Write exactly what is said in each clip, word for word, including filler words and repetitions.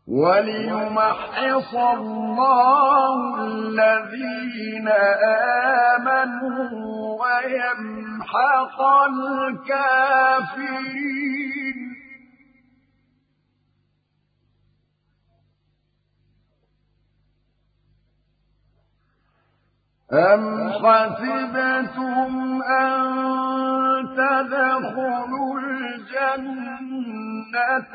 وليمحص الله الذين آمنوا ويمحق الكافرين. أم حسبتم أن تدخلوا الجنة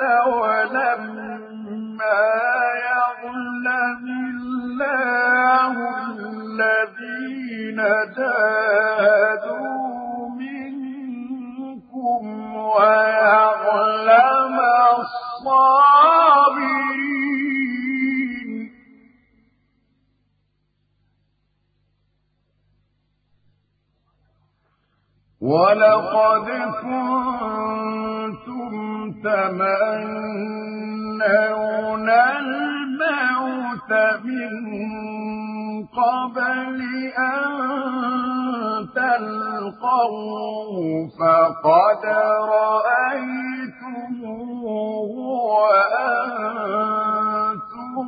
ولما يعلم الله الذين جاهدوا منكم ويعلم الصابرين. ولقد كنتم تمنون الموت من قبل أن تلقوه فقد رأيتموه وأنتم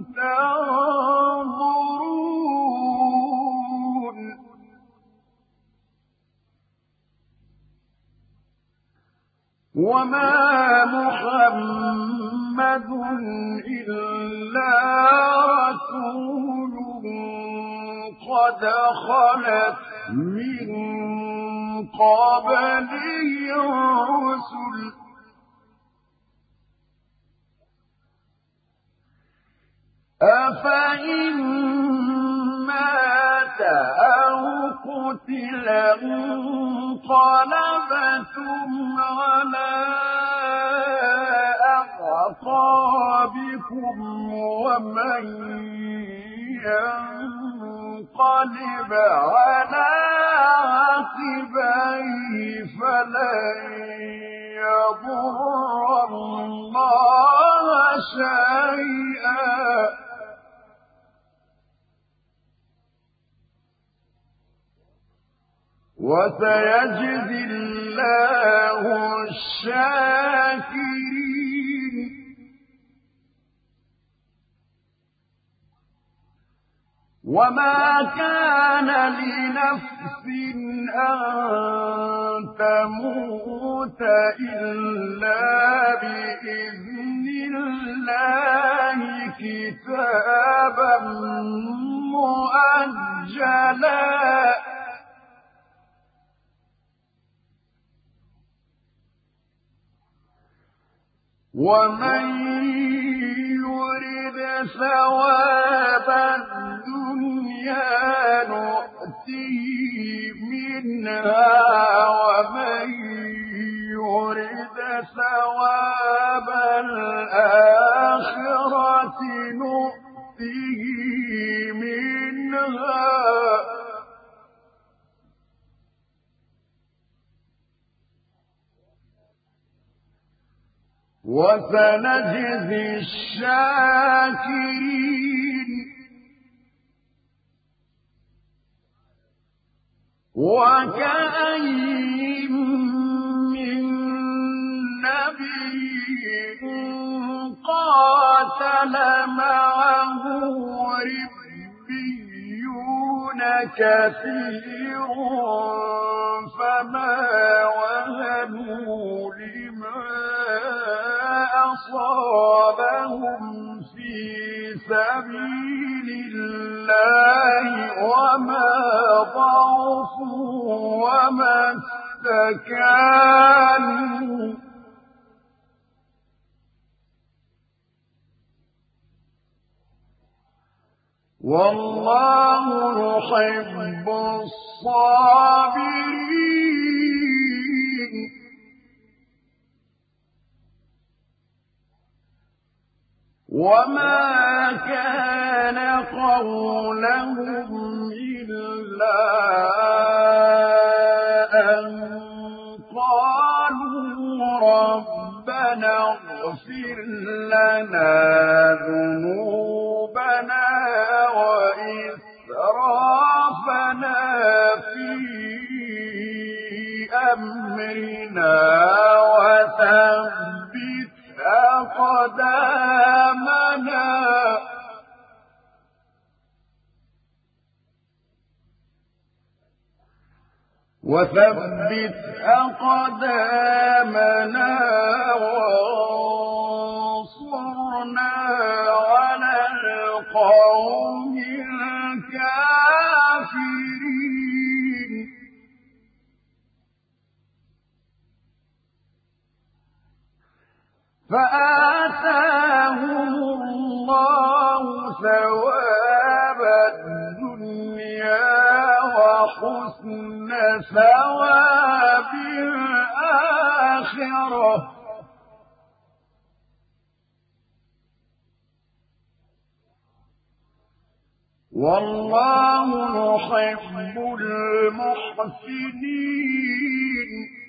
تنظرون. وما محمد إلا رسول قد خلت من قبله الرسل أفإن مات أو قتل انقلبتم على أعقابكم ومن ينقلب على عقبيه فلن يضر الله شيئا وسيجزي الله الشاكرين. وما كان لنفس أن تموت إلا بإذن الله كتابا مؤجلا ومن يرد ثواب الدنيا نؤته منها ومن يرد ثواب الآخرة نؤته منها وسنجزي الشاكرين. وكأين من نبي قاتل معه ربيون كثير فما وهنوا لما أصابهم في سبيل الله وما ضعفوا وما استكانوا والله يحب الصابرين. وما كان قولهم إلا أن قالوا ربنا اغفر لنا ذنوبنا وإسرافنا في أمرنا وثبت أقدامنا وثبت أقدامنا وانصرنا على القوم الكافرين فآتاهم الله ثواب الدنيا وحسن ثواب الآخرة والله يحب المحسنين